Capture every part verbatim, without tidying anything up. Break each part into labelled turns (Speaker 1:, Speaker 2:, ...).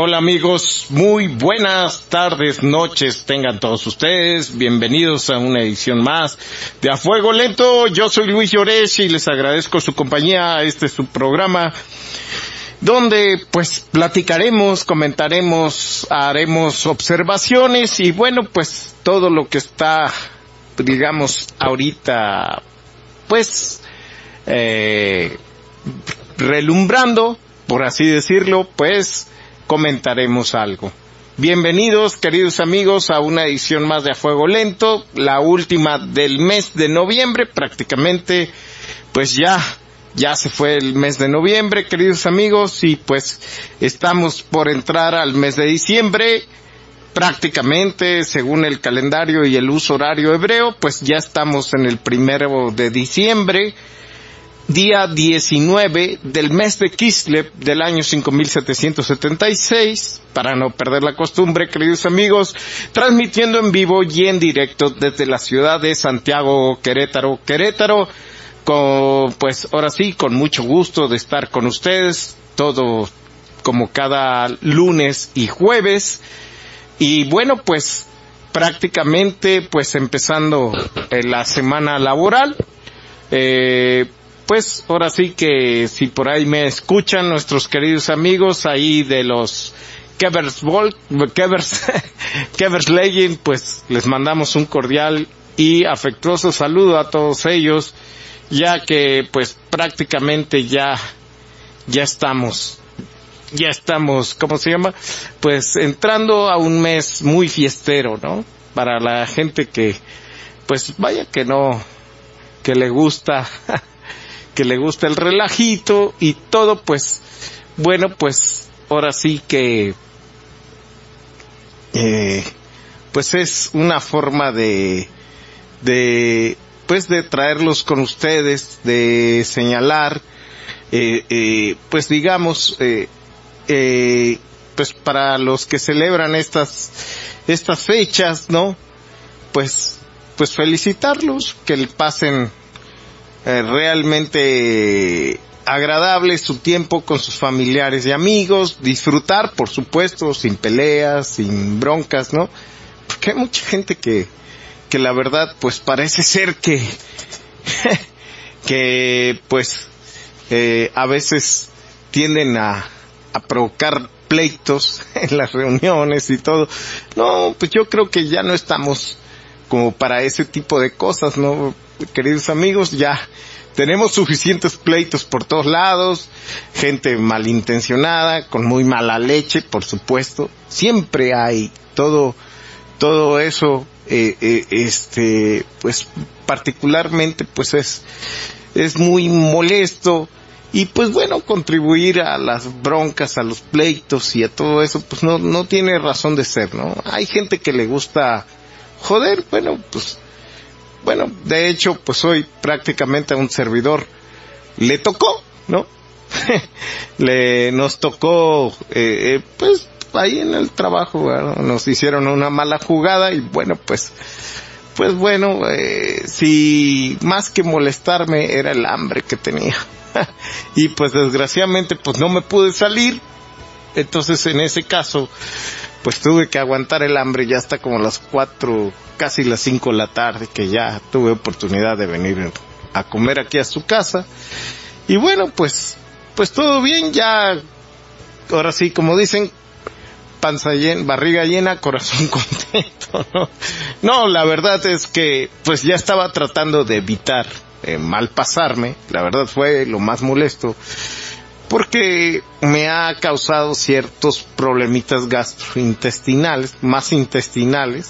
Speaker 1: Hola amigos, muy buenas tardes, noches tengan todos ustedes, bienvenidos a una edición más de A Fuego Lento. Yo soy Luis Llorés y les agradezco su compañía. Este es su programa donde pues platicaremos, comentaremos, haremos observaciones y bueno, pues todo lo que está, digamos, ahorita pues eh, relumbrando, por así decirlo, pues comentaremos algo. Bienvenidos, queridos amigos, a una edición más de A Fuego Lento, la última del mes de noviembre, prácticamente, pues ya, ya se fue el mes de noviembre, queridos amigos, y pues estamos por entrar al mes de diciembre, prácticamente, según el calendario y el uso horario hebreo, pues ya estamos en el primero de diciembre, día diecinueve del mes de Kislev del año cinco mil setecientos setenta y seis, para no perder la costumbre, queridos amigos, transmitiendo en vivo y en directo desde la ciudad de Santiago, Querétaro, Querétaro, con, pues ahora sí, con mucho gusto de estar con ustedes, todo como cada lunes y jueves, y bueno, pues prácticamente, pues empezando eh, la semana laboral, eh, pues ahora sí que si por ahí me escuchan nuestros queridos amigos ahí de los Kevers Volt, Kevers, Kevers Legend, pues les mandamos un cordial y afectuoso saludo a todos ellos, ya que pues prácticamente ya, ya estamos, ya estamos, ¿cómo se llama? Pues entrando a un mes muy fiestero, ¿no? Para la gente que, pues vaya que no, que le gusta, que le gusta el relajito y todo, pues, bueno, pues, ahora sí que, eh, pues es una forma de, de, pues de traerlos con ustedes, de señalar, eh, eh, pues digamos, eh, eh, pues para los que celebran estas, estas fechas, ¿no? Pues, pues felicitarlos, que le pasen Eh, realmente agradable su tiempo con sus familiares y amigos, disfrutar, por supuesto, sin peleas, sin broncas, ¿no? Porque hay mucha gente que, que la verdad, pues parece ser que, que, pues, eh, a veces tienden a, a provocar pleitos en las reuniones y todo. No, pues yo creo que ya no estamos como para ese tipo de cosas, ¿no? Queridos amigos, ya tenemos suficientes pleitos por todos lados, gente malintencionada, con muy mala leche, por supuesto, siempre hay todo, todo eso, eh, eh, este, pues particularmente, pues es, es muy molesto, y pues bueno, contribuir a las broncas, a los pleitos y a todo eso, pues no, no tiene razón de ser, ¿no? Hay gente que le gusta joder, bueno, pues, bueno, de hecho, pues hoy prácticamente a un servidor le tocó, ¿no? le, nos tocó, eh, eh, pues, ahí en el trabajo, ¿verdad? Nos hicieron una mala jugada y bueno, pues, pues bueno, eh, si más que molestarme era el hambre que tenía. y pues desgraciadamente, pues no me pude salir, entonces en ese caso, pues tuve que aguantar el hambre ya hasta como las cuatro, casi las cinco de la tarde, que ya tuve oportunidad de venir a comer aquí a su casa. Y bueno, pues, pues todo bien, ya, ahora sí, como dicen, panza llena, barriga llena, corazón contento, ¿no? No, la verdad es que, pues ya estaba tratando de evitar eh, mal pasarme, la verdad fue lo más molesto, porque me ha causado ciertos problemitas gastrointestinales, más intestinales,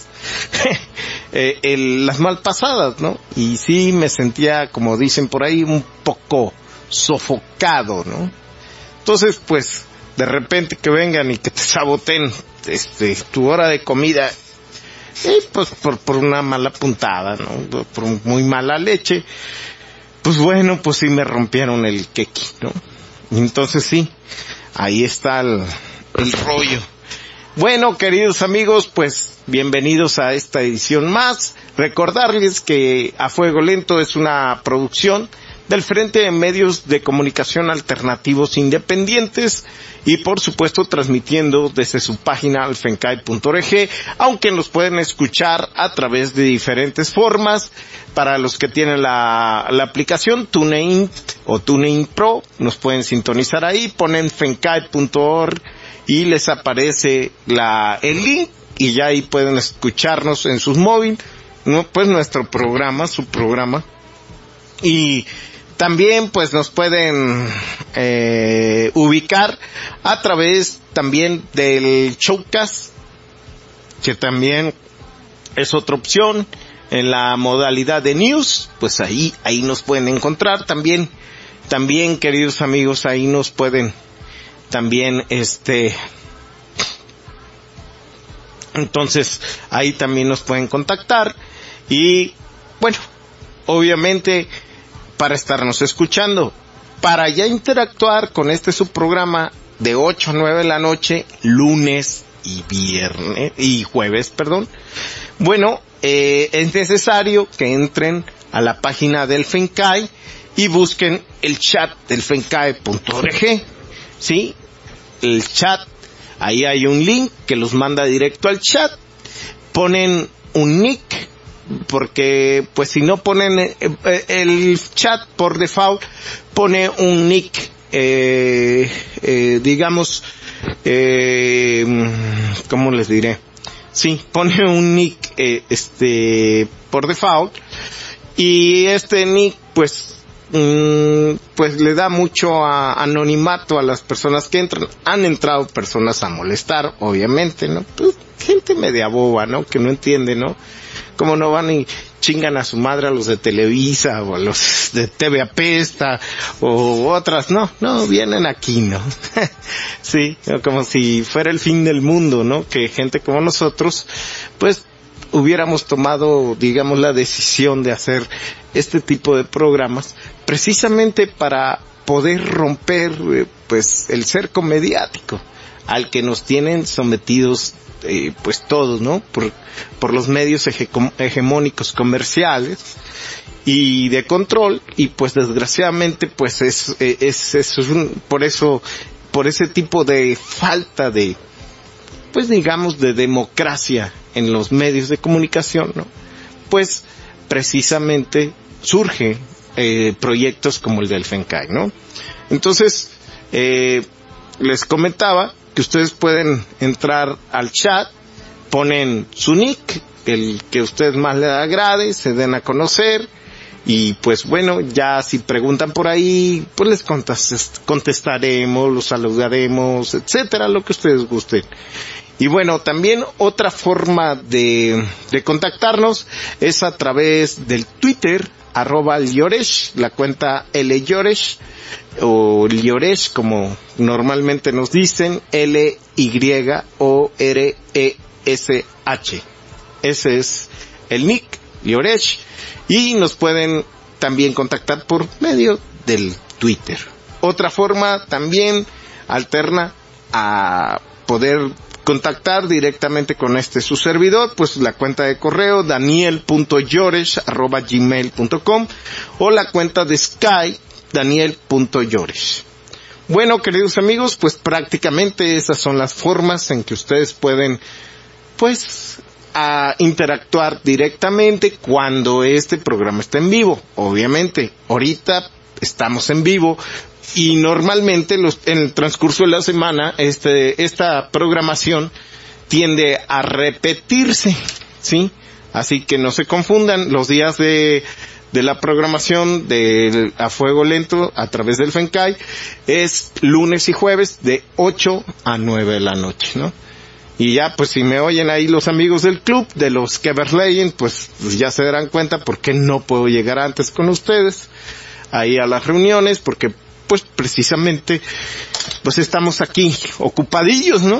Speaker 1: eh, el, las malpasadas, ¿no? Y sí me sentía, como dicen por ahí, un poco sofocado, ¿no? Entonces, pues, de repente que vengan y que te saboteen, este, tu hora de comida, eh, pues, por, por una mala puntada, ¿no? Por muy mala leche, pues bueno, pues sí me rompieron el quequi, ¿no? Entonces sí, ahí está el, el rollo. Bueno, queridos amigos, pues bienvenidos a esta edición más. Recordarles que A Fuego Lento es una producción del Frente de Medios de Comunicación Alternativos Independientes y por supuesto transmitiendo desde su página alfencai punto org, aunque nos pueden escuchar a través de diferentes formas. Para los que tienen la, la aplicación TuneIn o TuneIn Pro, nos pueden sintonizar ahí, ponen fencai punto org y les aparece la, el link y ya ahí pueden escucharnos en sus móviles, ¿no? Pues nuestro programa, su programa. Y también pues nos pueden eh, ubicar a través también del Showcast, que también es otra opción. En la modalidad de news, pues ahí, ahí nos pueden encontrar también, también queridos amigos, ahí nos pueden, también este, entonces ahí también nos pueden contactar y bueno, obviamente para estarnos escuchando, para ya interactuar con este subprograma de ocho a nueve de la noche, lunes y viernes, y jueves, perdón, bueno, Eh, es necesario que entren a la página del FENCAI y busquen el chat del fencai punto org, ¿sí? El chat, ahí hay un link que los manda directo al chat, ponen un nick, porque pues si no ponen eh, eh, el chat por default, pone un nick, eh, eh, digamos, eh, ¿cómo les diré? Sí, pone un nick eh, este por default y este nick pues mmm, pues le da mucho a, anonimato a las personas que entran. Han entrado personas a molestar, obviamente, ¿no? Pues, gente media boba, ¿no? Que no entiende, ¿no? Cómo no van y chingan a su madre a los de Televisa o a los de T V Apesta o otras, no, no, vienen aquí, ¿no? Sí, como si fuera el fin del mundo, ¿no? Que gente como nosotros, pues, hubiéramos tomado, digamos, la decisión de hacer este tipo de programas precisamente para poder romper, eh, pues, el cerco mediático al que nos tienen sometidos Eh, pues todos, ¿no? Por, por los medios hege, hegemónicos comerciales y de control, y pues desgraciadamente pues es, es, es, es un, por eso, por ese tipo de falta de, pues digamos, de democracia en los medios de comunicación, ¿no? Pues precisamente surgen eh, proyectos como el del FENCAI, ¿no? Entonces, eh, les comentaba que ustedes pueden entrar al chat, ponen su nick, el que a ustedes más les agrade, se den a conocer, y pues bueno, ya si preguntan por ahí, pues les contestaremos, los saludaremos, etcétera, lo que ustedes gusten. Y bueno, también otra forma de, de contactarnos es a través del Twitter, arroba Lioresh, la cuenta L Lloresh, o Lioresh como normalmente nos dicen, L Y O R E S H. Ese es el nick, Lioresh, y nos pueden también contactar por medio del Twitter. Otra forma también alterna a poder contactar directamente con este su servidor, pues la cuenta de correo daniel punto lloresh arroba gmail punto com o la cuenta de Skype daniel punto lloresh. Bueno, queridos amigos, pues prácticamente esas son las formas en que ustedes pueden pues a interactuar directamente cuando este programa está en vivo. Obviamente, ahorita estamos en vivo y normalmente los, en el transcurso de la semana este, esta programación tiende a repetirse, ¿sí? Así que no se confundan, los días de, de la programación de A Fuego Lento a través del FENCAI es lunes y jueves de ocho a nueve de la noche, ¿no? Y ya, pues si me oyen ahí los amigos del club, de los Keverleyen, pues, pues ya se darán cuenta por qué no puedo llegar antes con ustedes ahí a las reuniones, porque pues precisamente pues estamos aquí ocupadillos, ¿no?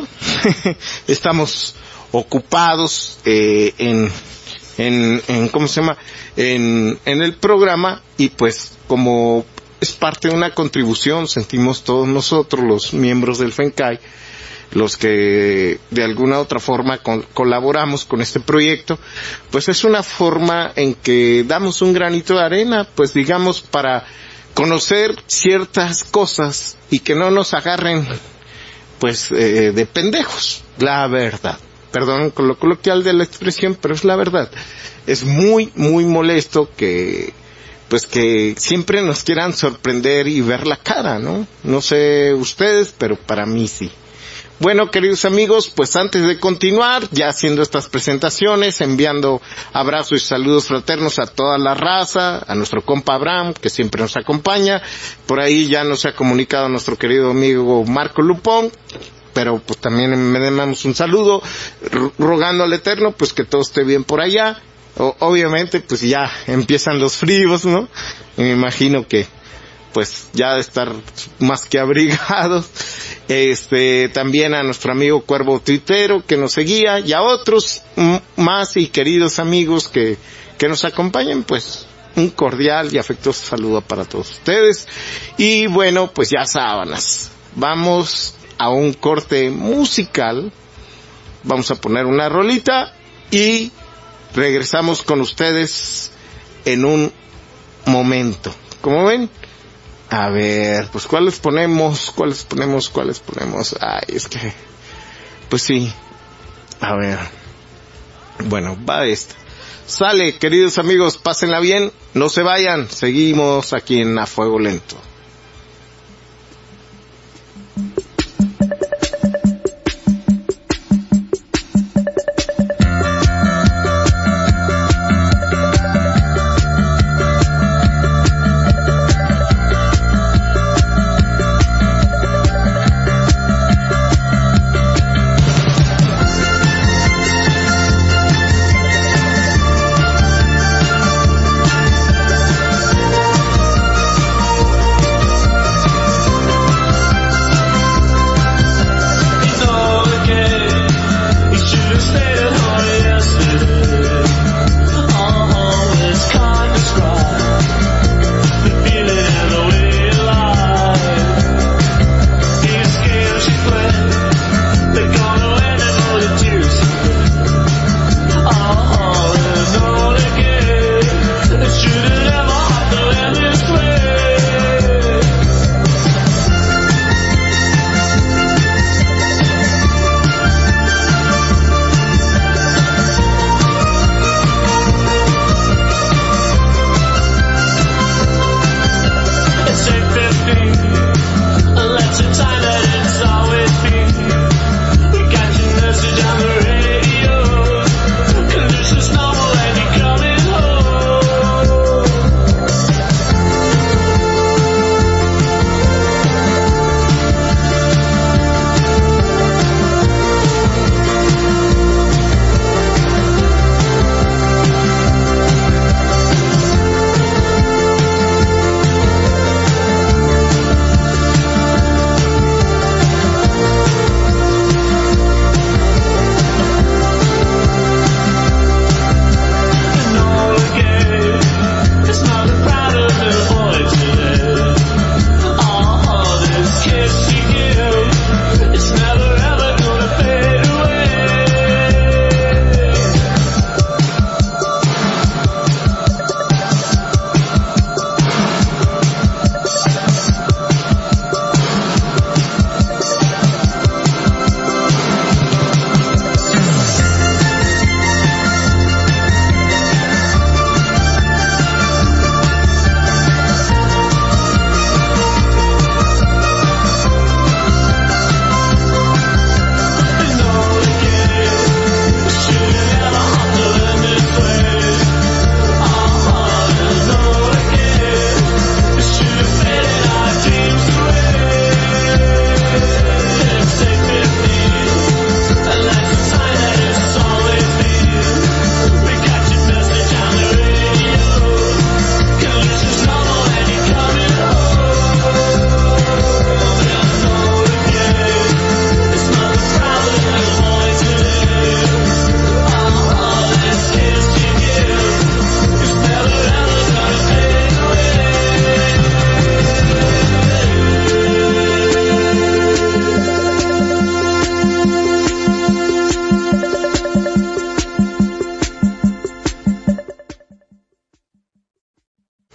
Speaker 1: Estamos ocupados eh, en, en, en, ¿cómo se llama? En, en el programa, y pues como es parte de una contribución, sentimos todos nosotros, los miembros del FENCAI, los que de alguna otra forma con, colaboramos con este proyecto, pues es una forma en que damos un granito de arena, pues digamos, para conocer ciertas cosas y que no nos agarren, pues, eh, de pendejos, la verdad. Perdón con lo coloquial de la expresión, pero es la verdad. Es muy, muy molesto que, pues que siempre nos quieran sorprender y ver la cara, ¿no? No sé ustedes, pero para mí sí. Bueno, queridos amigos, pues antes de continuar, ya haciendo estas presentaciones, enviando abrazos y saludos fraternos a toda la raza, a nuestro compa Abraham, que siempre nos acompaña. Por ahí ya nos ha comunicado nuestro querido amigo Marco Lupón, pero pues también me damos un saludo, rogando al Eterno, pues que todo esté bien por allá. O, obviamente, pues ya empiezan los fríos, ¿no? Y me imagino que, pues ya de estar más que abrigados. Este, también a nuestro amigo Cuervo Tuitero que nos seguía, y a otros m- más y queridos amigos que, que nos acompañan, pues un cordial y afectuoso saludo para todos ustedes. Y bueno, pues ya sábanas, vamos a un corte musical, vamos a poner una rolita y regresamos con ustedes en un momento. ¿Cómo ven? A ver, pues ¿cuáles ponemos? ¿Cuáles ponemos? ¿Cuáles ponemos? Ay, es que, pues sí. A ver. Bueno, va esta. Sale, queridos amigos, pásenla bien, no se vayan, seguimos aquí en A Fuego Lento.
Speaker 2: We'll be right back.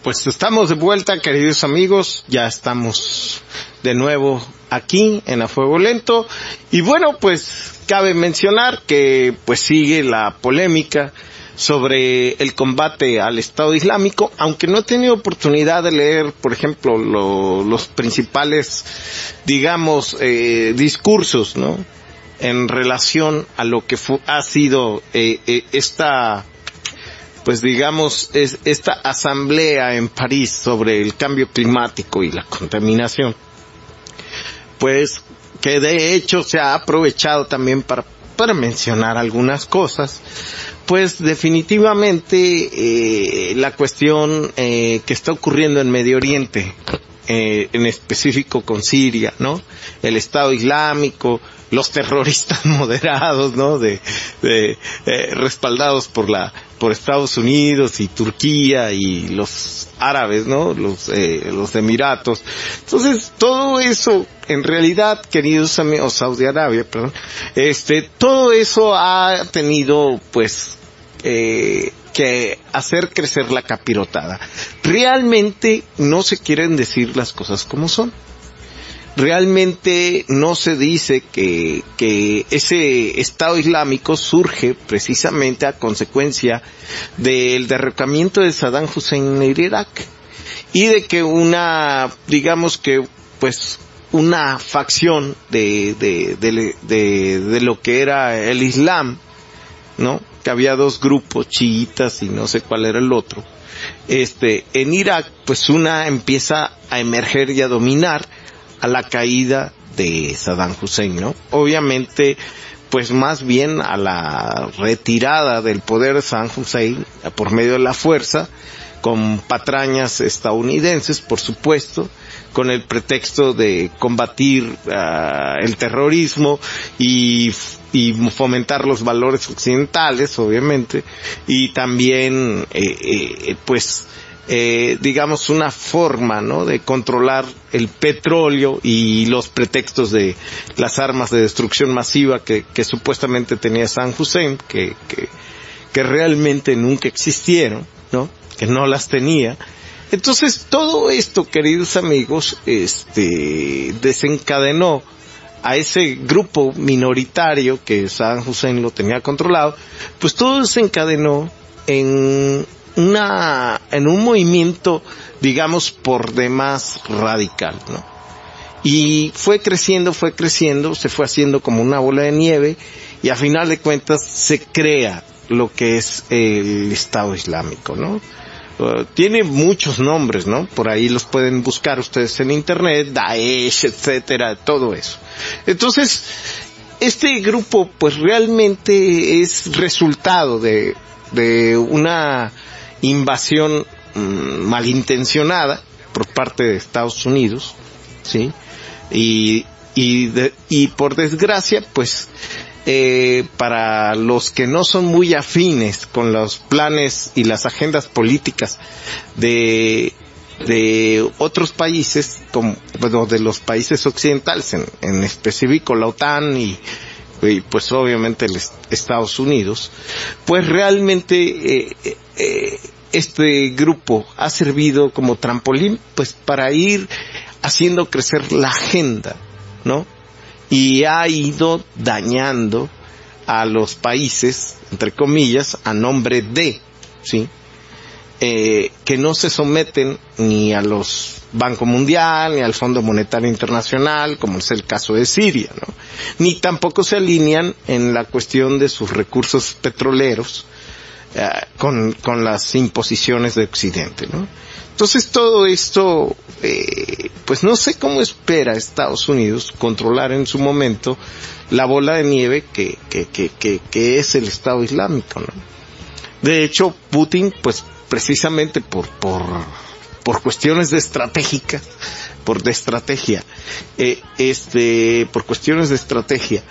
Speaker 1: pues estamos de vuelta, queridos amigos, ya estamos de nuevo aquí en A Fuego Lento, y bueno, pues cabe mencionar que pues sigue la polémica sobre el combate al Estado Islámico, aunque no he tenido oportunidad de leer, por ejemplo, lo, los principales, digamos, eh, discursos, ¿no?, en relación a lo que fu- ha sido eh, eh, esta, pues digamos, es, esta asamblea en París sobre el cambio climático y la contaminación, pues que de hecho se ha aprovechado también para, para mencionar algunas cosas. Pues definitivamente eh, la cuestión eh, que está ocurriendo en Medio Oriente, eh, en específico con Siria, ¿no?, el Estado Islámico, los terroristas moderados, ¿no?, de, de eh, respaldados por la por Estados Unidos y Turquía y los árabes, ¿no?, los eh, los Emiratos. Entonces, todo eso, en realidad, queridos amigos, Saudi Arabia, perdón, este, todo eso ha tenido, pues, eh, que hacer crecer la capirotada. Realmente no se quieren decir las cosas como son. Realmente no se dice que, que ese Estado Islámico surge precisamente a consecuencia del derrocamiento de Saddam Hussein en Irak y de que una, digamos que, pues, una facción de, de, de, de, de lo que era el Islam, ¿no?, que había dos grupos, chiitas y no sé cuál era el otro, este, en Irak, pues una empieza a emerger y a dominar a la caída de Saddam Hussein, ¿no? Obviamente, pues más bien a la retirada del poder de Saddam Hussein por medio de la fuerza, con patrañas estadounidenses, por supuesto, con el pretexto de combatir uh, el terrorismo y, y fomentar los valores occidentales, obviamente, y también, eh, eh, pues, Eh, digamos una forma, ¿no?, de controlar el petróleo y los pretextos de las armas de destrucción masiva que, que supuestamente tenía Saddam Hussein, que, que, que realmente nunca existieron, ¿no?, que no las tenía. Entonces todo esto, queridos amigos, este, desencadenó a ese grupo minoritario que Saddam Hussein lo tenía controlado, pues todo desencadenó en una, en un movimiento, digamos, por demás radical, ¿no? Y fue creciendo, fue creciendo, se fue haciendo como una bola de nieve, y a final de cuentas se crea lo que es el Estado Islámico, ¿no? Uh, tiene muchos nombres, ¿no? Por ahí los pueden buscar ustedes en internet, Daesh, etcétera, todo eso. Entonces, este grupo, pues realmente es resultado de, de una invasión mmm, malintencionada por parte de Estados Unidos, ¿sí? Y, y, de, y por desgracia, pues, eh, para los que no son muy afines con los planes y las agendas políticas de, de otros países, como, bueno, de los países occidentales, en, en específico la OTAN y, y pues obviamente el Estados Unidos, pues realmente eh, eh, este grupo ha servido como trampolín, pues, para ir haciendo crecer la agenda, ¿no? Y ha ido dañando a los países, entre comillas, a nombre de, ¿sí? Eh, que no se someten ni a los Banco Mundial, ni al Fondo Monetario Internacional, como es el caso de Siria, ¿no? Ni tampoco se alinean en la cuestión de sus recursos petroleros, eh, con, con las imposiciones de Occidente, ¿no? Entonces todo esto, eh, pues no sé cómo espera Estados Unidos controlar en su momento la bola de nieve que, que, que, que, que es el Estado Islámico, ¿no? De hecho, Putin, pues precisamente por, por, por cuestiones de estratégica, por de estrategia, eh, este, por cuestiones de estrategia,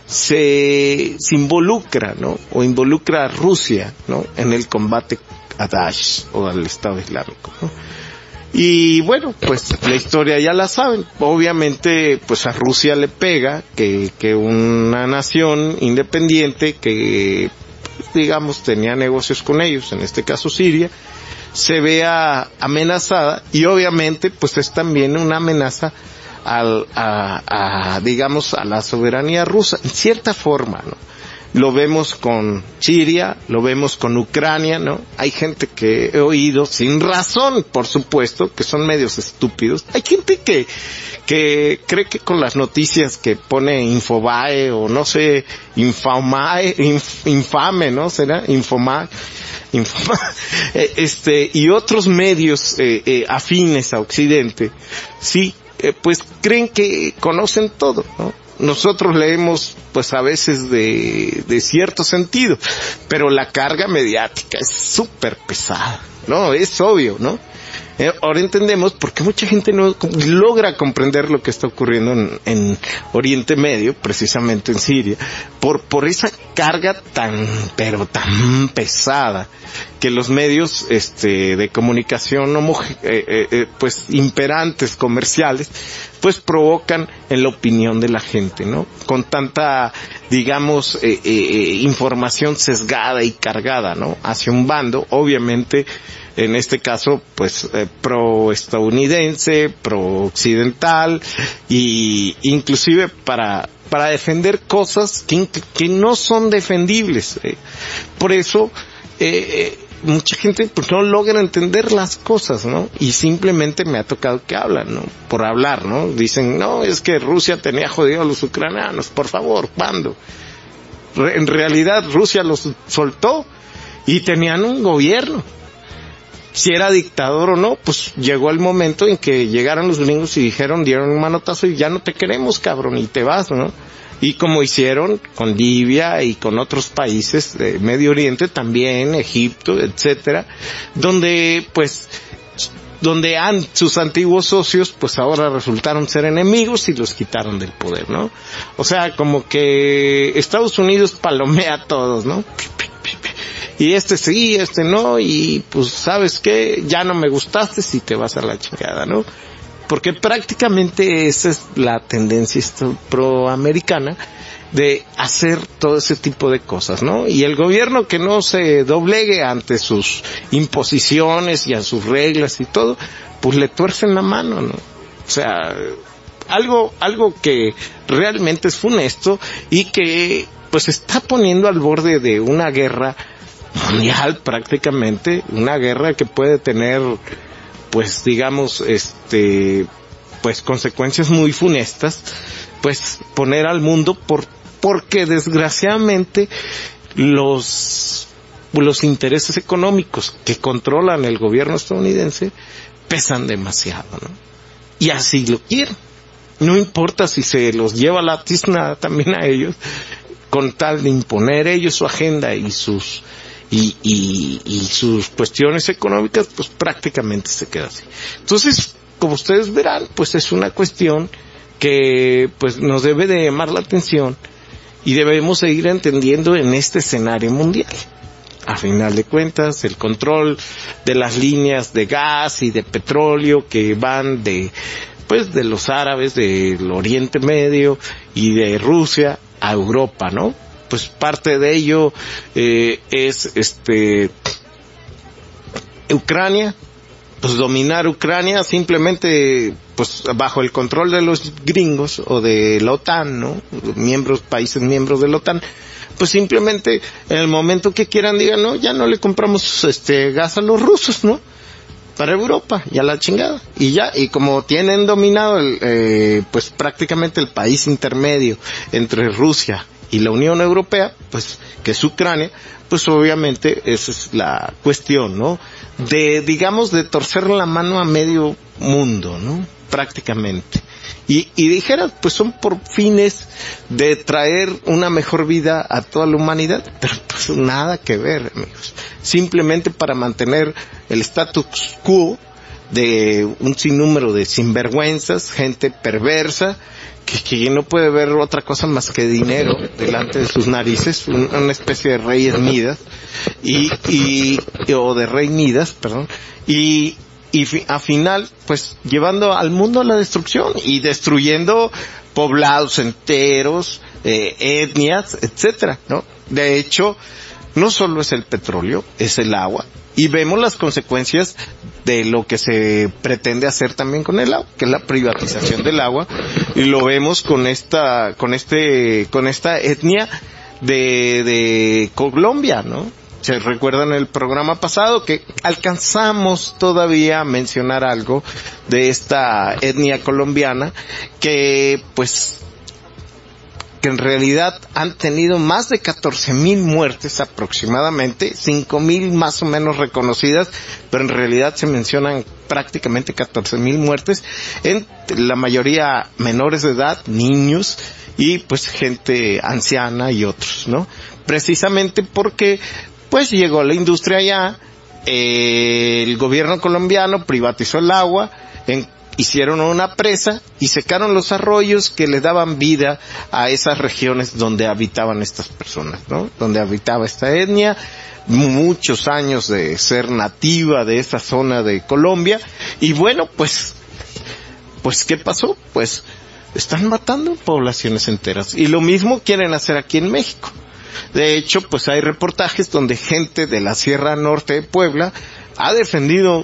Speaker 1: se, se involucra, ¿no? O involucra a Rusia, ¿no?, en el combate a Daesh o al Estado Islámico, ¿no? Y bueno, pues la historia ya la saben. Obviamente, pues a Rusia le pega que, que una nación independiente que digamos, tenía negocios con ellos, en este caso Siria, se vea amenazada, y obviamente pues es también una amenaza al, a, a, digamos, a la soberanía rusa, en cierta forma, ¿no? Lo vemos con Siria, lo vemos con Ucrania, ¿no? Hay gente que he oído, sin razón, por supuesto, que son medios estúpidos. Hay gente que, que cree que con las noticias que pone Infobae, o no sé, Infamae, inf, Infame, ¿no? ¿Será? Infomae. Infoma, este, y otros medios, eh, eh, afines a Occidente, sí, eh, pues creen que conocen todo, ¿no? Nosotros leemos, pues a veces de, de cierto sentido, pero la carga mediática es súper pesada, ¿no? Es obvio, ¿no? Eh, ahora entendemos por qué mucha gente no logra comprender lo que está ocurriendo en, en Oriente Medio, precisamente en Siria, por, por esa carga tan, pero tan pesada, que los medios, este, de comunicación homoge- eh, eh, eh, pues imperantes, comerciales, pues provocan en la opinión de la gente, ¿no? Con tanta, digamos, eh, eh, información sesgada y cargada, ¿no? Hacia un bando, obviamente, en este caso, pues, eh, pro-estadounidense, pro-occidental, y inclusive para, para defender cosas que, que no son defendibles. Eh. Por eso, eh, mucha gente pues no logra entender las cosas, ¿no? Y simplemente me ha tocado que hablan, ¿no? Por hablar, ¿no? Dicen, no, es que Rusia tenía jodido a los ucranianos, por favor, ¿cuándo? Re- en realidad Rusia los soltó y tenían un gobierno. Si era dictador o no, pues llegó el momento en que llegaron los gringos y dijeron, dieron un manotazo y ya no te queremos, cabrón, y te vas, ¿no? Y como hicieron con Libia y con otros países de Medio Oriente también, Egipto, etcétera, donde pues, donde han, sus antiguos socios pues ahora resultaron ser enemigos y los quitaron del poder, ¿no? O sea, como que Estados Unidos palomea a todos, ¿no? Y este sí, este no, y pues sabes qué, ya no me gustaste si te vas a la chingada, ¿no? Porque prácticamente esa es la tendencia proamericana de hacer todo ese tipo de cosas, ¿no? Y el gobierno que no se doblegue ante sus imposiciones y a sus reglas y todo, pues le tuercen la mano, ¿no? O sea, algo, algo que realmente es funesto y que pues está poniendo al borde de una guerra mundial prácticamente, una guerra que puede tener pues digamos este pues consecuencias muy funestas, pues poner al mundo por porque desgraciadamente los los intereses económicos que controlan el gobierno estadounidense pesan demasiado, ¿no? Y así lo quieren. No importa si se los lleva la tiznada también a ellos, con tal de imponer ellos su agenda y sus y, y, y sus cuestiones económicas, pues prácticamente se queda así. Entonces, como ustedes verán, pues es una cuestión que pues nos debe de llamar la atención y debemos seguir entendiendo en este escenario mundial. A final de cuentas, el control de las líneas de gas y de petróleo que van de pues de los árabes del Oriente Medio y de Rusia a Europa, ¿no? Pues parte de ello eh, es este Ucrania, pues dominar Ucrania simplemente pues bajo el control de los gringos o de la OTAN, ¿no? Miembros, países miembros de la OTAN, pues simplemente en el momento que quieran digan, no, ya no le compramos este gas a los rusos, ¿no? Para Europa, ya la chingada. Y ya, y como tienen dominado el, eh, pues prácticamente el país intermedio entre Rusia y la Unión Europea, pues, que es Ucrania, pues obviamente esa es la cuestión, ¿no? De, digamos, de torcer la mano a medio mundo, ¿no? Prácticamente. Y, y dijeras, pues son por fines de traer una mejor vida a toda la humanidad, pero pues nada que ver, amigos. Simplemente para mantener el status quo de un sinnúmero de sinvergüenzas, gente perversa, que, que no puede ver otra cosa más que dinero delante de sus narices, un, una especie de reyes Midas, y, y, o de rey Midas, perdón, y, y fi, a final, pues, llevando al mundo a la destrucción y destruyendo poblados enteros, eh, etnias, etcétera, ¿no? De hecho, no solo es el petróleo, es el agua, y vemos las consecuencias de lo que se pretende hacer también con el agua, que es la privatización del agua, y lo vemos con esta, con este, con esta etnia de, de Colombia, ¿no? Se recuerdan el programa pasado que alcanzamos todavía a mencionar algo de esta etnia colombiana que, pues, que en realidad han tenido más de catorce mil muertes aproximadamente, cinco mil más o menos reconocidas, pero en realidad se mencionan prácticamente catorce mil muertes, en la mayoría menores de edad, niños y pues gente anciana y otros, ¿no? Precisamente porque pues llegó la industria allá, eh, el gobierno colombiano privatizó el agua, en hicieron una presa y secaron los arroyos que le daban vida a esas regiones donde habitaban estas personas, ¿no? Donde habitaba esta etnia, muchos años de ser nativa de esa zona de Colombia, y bueno, pues, pues, ¿qué pasó? Pues, están matando poblaciones enteras, y lo mismo quieren hacer aquí en México. De hecho, pues hay reportajes donde gente de la Sierra Norte de Puebla ha defendido,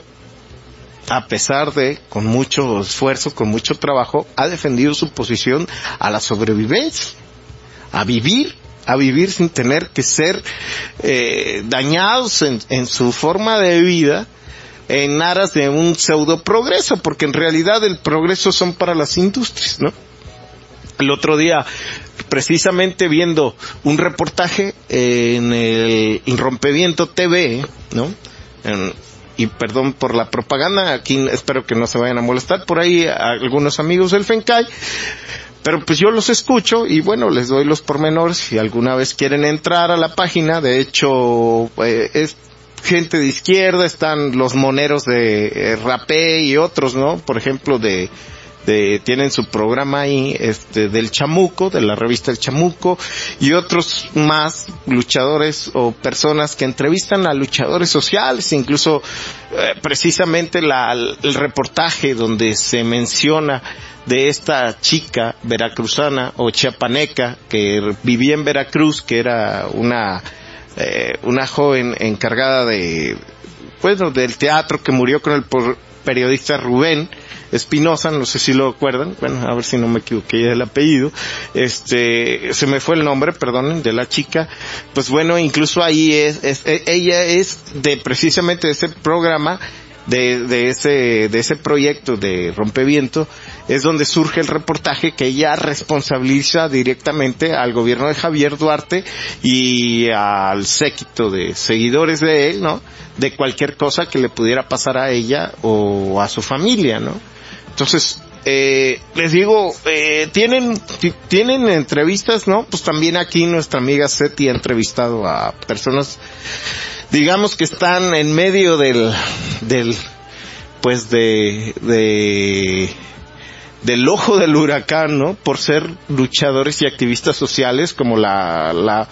Speaker 1: a pesar de, con mucho esfuerzo, con mucho trabajo, ha defendido su posición a la sobrevivencia, a vivir, a vivir sin tener que ser eh, dañados en, en su forma de vida en aras de un pseudo progreso, porque en realidad el progreso son para las industrias, ¿no? El otro día, precisamente viendo un reportaje en el Rompeviento T V, ¿no? En, y perdón por la propaganda, aquí espero que no se vayan a molestar por ahí a algunos amigos del FENCAI, pero pues yo los escucho y bueno, les doy los pormenores si alguna vez quieren entrar a la página. De hecho, eh, es gente de izquierda, están los moneros de eh, Rapé y otros, ¿no? Por ejemplo, de De, tienen su programa ahí, este, del Chamuco, de la revista El Chamuco, y otros más luchadores o personas que entrevistan a luchadores sociales, incluso eh, precisamente la, el reportaje donde se menciona de esta chica veracruzana o chiapaneca que vivía en Veracruz, que era una, eh, una joven encargada de, bueno, del teatro, que murió con el periodista Rubén Espinosa, no sé si lo acuerdan, bueno, a ver si no me equivoqué del apellido, este, se me fue el nombre, perdonen, de la chica. Pues bueno, incluso ahí es, es ella es de precisamente de ese programa, de, de ese, de ese proyecto de Rompeviento, es donde surge el reportaje que ella responsabiliza directamente al gobierno de Javier Duarte y al séquito de seguidores de él, ¿no? De cualquier cosa que le pudiera pasar a ella o a su familia, ¿no? Entonces, eh, les digo, eh, tienen, tienen entrevistas, ¿no? Pues también aquí nuestra amiga Seti ha entrevistado a personas, digamos que están en medio del, del, pues de, de, del ojo del huracán, ¿no? Por ser luchadores y activistas sociales, como la, la,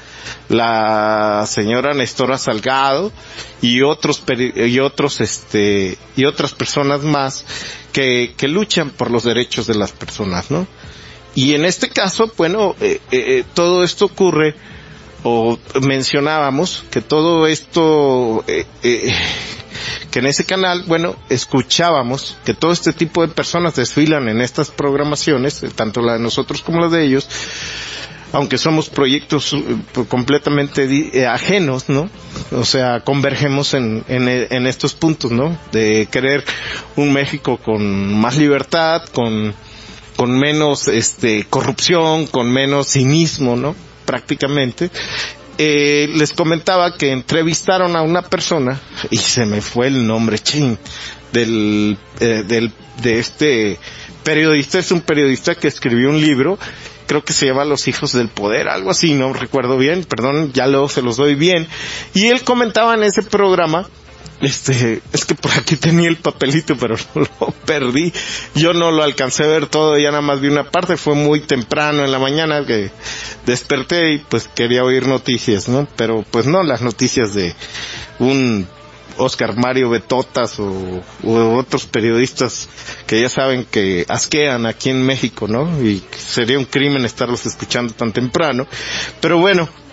Speaker 1: la señora Nestora Salgado y otros, y otros, este, y otras personas más que, que luchan por los derechos de las personas, ¿no? Y en este caso, bueno, eh, eh, todo esto ocurre, o mencionábamos que todo esto, eh, eh, que en ese canal, bueno, escuchábamos que todo este tipo de personas desfilan en estas programaciones, tanto la de nosotros como la de ellos, aunque somos proyectos completamente eh, ajenos, ¿no? O sea, convergemos en, en, en estos puntos, ¿no? De querer un México con más libertad, con, con menos, este, corrupción, con menos cinismo, ¿no? Prácticamente. Eh, les comentaba que entrevistaron a una persona, y se me fue el nombre, ching, del, eh, del, de este periodista, es un periodista que escribió un libro, creo que se llama Los Hijos del Poder, algo así, no recuerdo bien, perdón, ya luego se los doy bien, y él comentaba en ese programa, este, es que por aquí tenía el papelito, pero lo perdí, yo no lo alcancé a ver todo, ya nada más vi una parte, fue muy temprano en la mañana que desperté y pues quería oír noticias, ¿no? Pero pues no las noticias de un Oscar Mario Betotas o, o otros periodistas que ya saben que asquean aquí en México, ¿no? Y sería un crimen estarlos escuchando tan temprano. Pero bueno,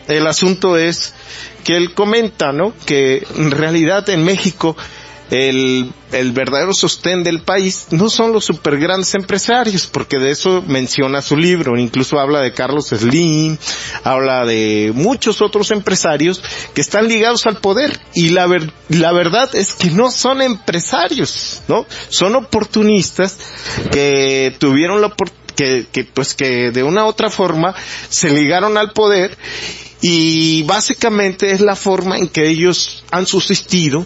Speaker 1: el asunto es que él comenta, ¿no?, que en realidad en México el, el verdadero sostén del país no son los super grandes empresarios, porque de eso menciona su libro, incluso habla de Carlos Slim, habla de muchos otros empresarios que están ligados al poder, y la ver, la verdad es que no son empresarios, ¿no? Son oportunistas que tuvieron la oportunidad, que, que pues que de una u otra forma se ligaron al poder, y básicamente es la forma en que ellos han subsistido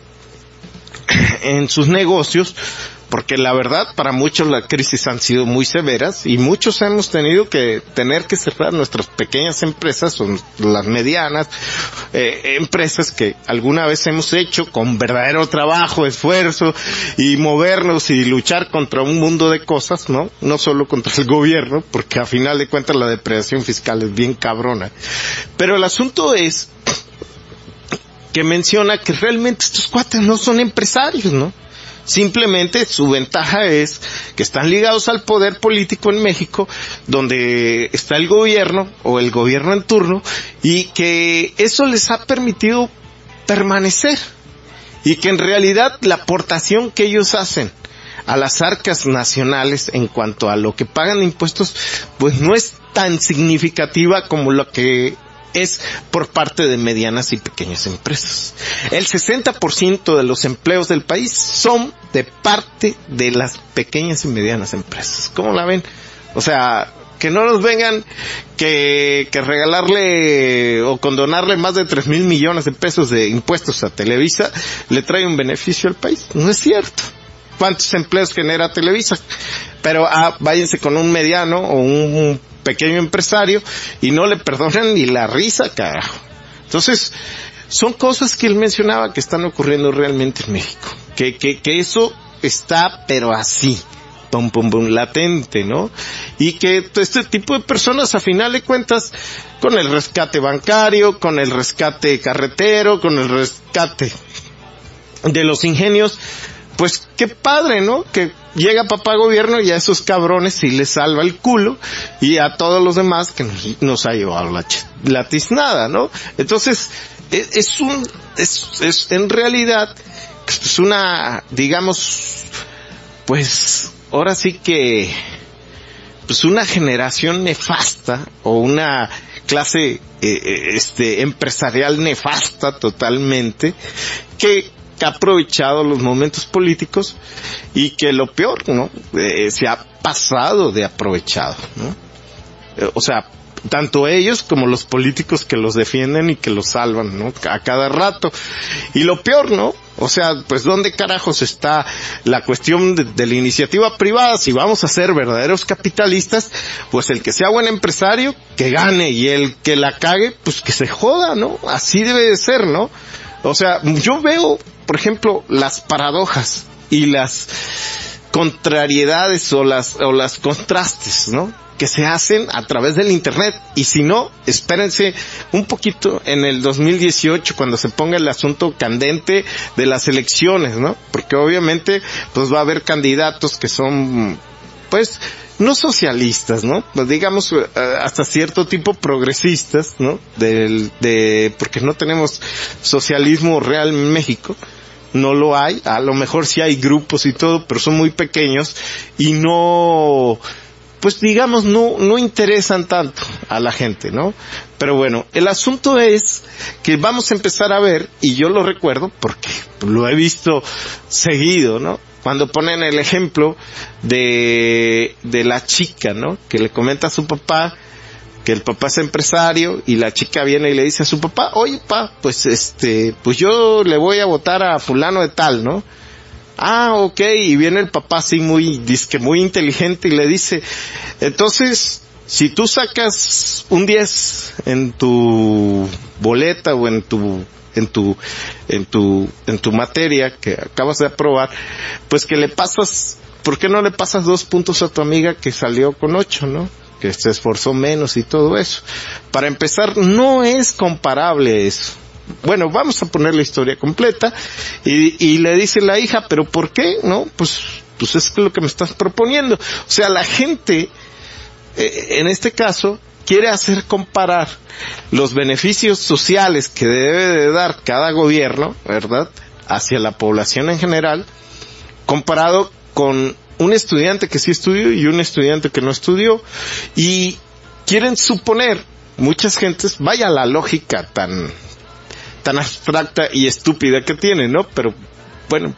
Speaker 1: en sus negocios, porque la verdad para muchos las crisis han sido muy severas y muchos hemos tenido que tener que cerrar nuestras pequeñas empresas o las medianas eh, empresas que alguna vez hemos hecho con verdadero trabajo, esfuerzo y movernos y luchar contra un mundo de cosas, ¿no? No solo contra el gobierno, porque a final de cuentas la depredación fiscal es bien cabrona. Pero el asunto es que menciona que realmente estos cuates no son empresarios, ¿no? Simplemente su ventaja es que están ligados al poder político en México, donde está el gobierno o el gobierno en turno, y que eso les ha permitido permanecer, y que en realidad la aportación que ellos hacen a las arcas nacionales en cuanto a lo que pagan de impuestos, pues no es tan significativa como lo que es por parte de medianas y pequeñas empresas. El sesenta por ciento de los empleos del país son de parte de las pequeñas y medianas empresas. ¿Cómo la ven? O sea, que no nos vengan que, que regalarle o condonarle más de tres mil millones de pesos de impuestos a Televisa le trae un beneficio al país. No es cierto. ¿Cuántos empleos genera Televisa? Pero ah, váyanse con un mediano o un, un pequeño empresario y no le perdonan ni la risa, carajo. Entonces, son cosas que él mencionaba que están ocurriendo realmente en México. Que, que, que eso está, pero así, pum, pum, pum, latente, ¿no? Y que este tipo de personas, a final de cuentas, con el rescate bancario, con el rescate carretero, con el rescate de los ingenios, pues qué padre, ¿no? Que llega papá gobierno y a esos cabrones sí les salva el culo, y a todos los demás que nos, nos ha llevado la, la tiznada, ¿no? Entonces, es, es un, es, es en realidad, es una, digamos, pues, ahora sí que, pues una generación nefasta, o una clase, eh, este, empresarial nefasta totalmente, que que ha aprovechado los momentos políticos, y que lo peor, ¿no? Eh, se ha pasado de aprovechado, ¿no? Eh, o sea, tanto ellos como los políticos que los defienden y que los salvan, ¿no? A cada rato. Y lo peor, ¿no? O sea, pues ¿dónde carajos está la cuestión de, de la iniciativa privada? Si vamos a ser verdaderos capitalistas, pues el que sea buen empresario, que gane, y el que la cague, pues que se joda, ¿no? Así debe de ser, ¿no? O sea, yo veo, por ejemplo, las paradojas y las contrariedades o las, o las contrastes, ¿no?, que se hacen a través del internet. Y si no, espérense un poquito en el dos mil dieciocho, cuando se ponga el asunto candente de las elecciones, ¿no? Porque obviamente, pues va a haber candidatos que son, pues, no socialistas, ¿no? Pues digamos, hasta cierto tipo progresistas, ¿no? Del, de, porque no tenemos socialismo real en México. No lo hay. A lo mejor sí hay grupos y todo, pero son muy pequeños y no, pues digamos, no, no interesan tanto a la gente, ¿no? Pero bueno, el asunto es que vamos a empezar a ver, y yo lo recuerdo porque lo he visto seguido, ¿no? Cuando ponen el ejemplo de, de la chica, ¿no? Que le comenta a su papá que el papá es empresario, y la chica viene y le dice a su papá, oye, pa, pues este, pues yo le voy a votar a fulano de tal, ¿no? Ah, ok, y viene el papá así muy, disque muy inteligente, y le dice, entonces, si tú sacas un diez en tu boleta o en tu, en tu, en tu, en tu materia que acabas de aprobar, pues que le pasas, ¿por qué no le pasas dos puntos a tu amiga que salió con ocho, ¿no? Que se esforzó menos y todo eso. Para empezar, no es comparable eso. Bueno, vamos a poner la historia completa, y, y le dice la hija, pero ¿por qué? No, pues, pues es lo que me estás proponiendo. O sea, la gente, eh, en este caso, quiere hacer comparar los beneficios sociales que debe de dar cada gobierno, ¿verdad?, hacia la población en general, comparado con un estudiante que sí estudió y un estudiante que no estudió, y quieren suponer muchas gentes, vaya la lógica tan tan abstracta y estúpida que tiene, ¿no? Pero bueno,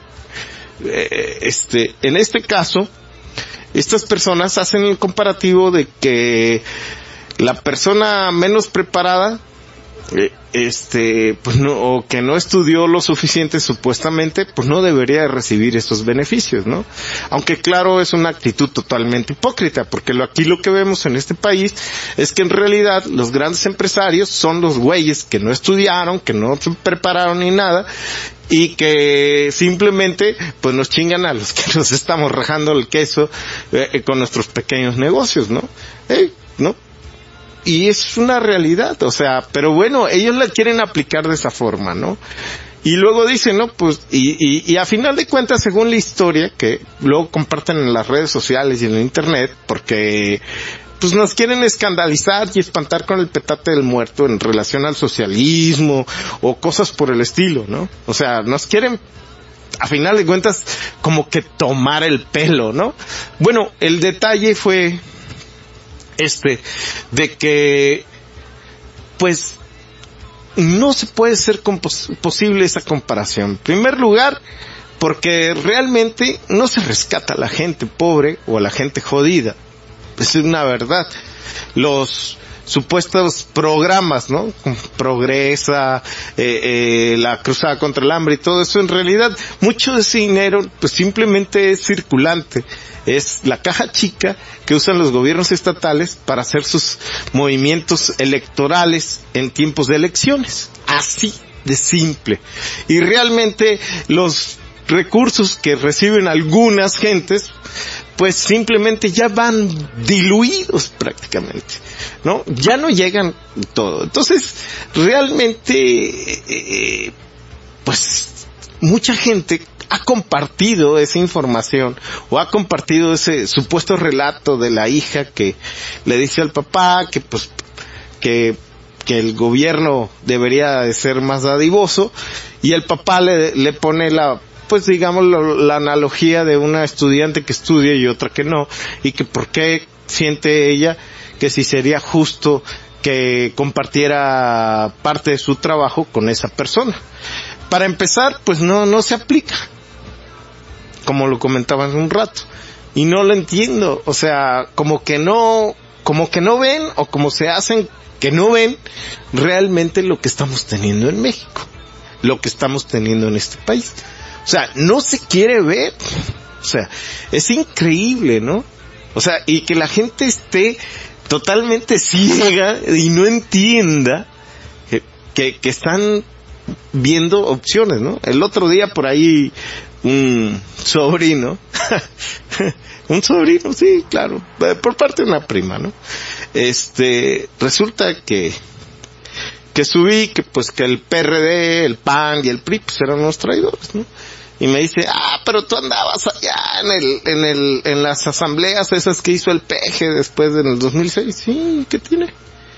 Speaker 1: eh, este en este caso estas personas hacen el comparativo de que la persona menos preparada, eh, este, pues no, o que no estudió lo suficiente supuestamente, pues no debería recibir estos beneficios, ¿no? Aunque claro, es una actitud totalmente hipócrita, porque lo, aquí lo que vemos en este país es que en realidad los grandes empresarios son los güeyes que no estudiaron, que no se prepararon ni nada, y que simplemente pues nos chingan a los que nos estamos rajando el queso eh, con nuestros pequeños negocios, ¿no? Eh, ¿no? Y es una realidad, o sea, pero bueno, ellos la quieren aplicar de esa forma, ¿no? Y luego dicen, ¿no? Pues, y, y, y a final de cuentas, según la historia, que luego comparten en las redes sociales y en el internet, porque pues nos quieren escandalizar y espantar con el petate del muerto en relación al socialismo o cosas por el estilo, ¿no? O sea, nos quieren, a final de cuentas, como que tomar el pelo, ¿no? Bueno, el detalle fue este, de que, pues, no se puede ser compos- posible esa comparación. En primer lugar, porque realmente no se rescata a la gente pobre o a la gente jodida. Es una verdad. Los supuestos programas, ¿no? Progresa, eh, eh, la cruzada contra el hambre y todo eso, en realidad, mucho de ese dinero, pues simplemente es circulante. Es la caja chica que usan los gobiernos estatales para hacer sus movimientos electorales en tiempos de elecciones. Así de simple. Y realmente los recursos que reciben algunas gentes, pues simplemente ya van diluidos prácticamente, ¿no? Ya no llegan todo. Entonces, realmente, eh, pues, mucha gente ha compartido esa información o ha compartido ese supuesto relato de la hija que le dice al papá que pues que que el gobierno debería de ser más dadivoso, y el papá le, le pone la pues digamos la, la analogía de una estudiante que estudia y otra que no, y que por qué siente ella que si sería justo que compartiera parte de su trabajo con esa persona. Para empezar, pues no no se aplica, como lo comentaba hace un rato, y no lo entiendo, o sea, como que no, como que no ven, o como se hacen que no ven realmente lo que estamos teniendo en México, lo que estamos teniendo en este país. O sea, no se quiere ver, o sea, es increíble, ¿no? O sea, y que la gente esté totalmente ciega y no entienda que, que, que están viendo opciones, ¿no? El otro día por ahí un sobrino, un sobrino, sí, claro, por parte de una prima, ¿no? Este, resulta que, que subí que pues que el P R D, el P A N y el P R I pues eran unos traidores, ¿no? Y me dice, ah, pero tú andabas allá en el, en el, en las asambleas esas que hizo el P G después del dos mil seis, sí, ¿qué tiene?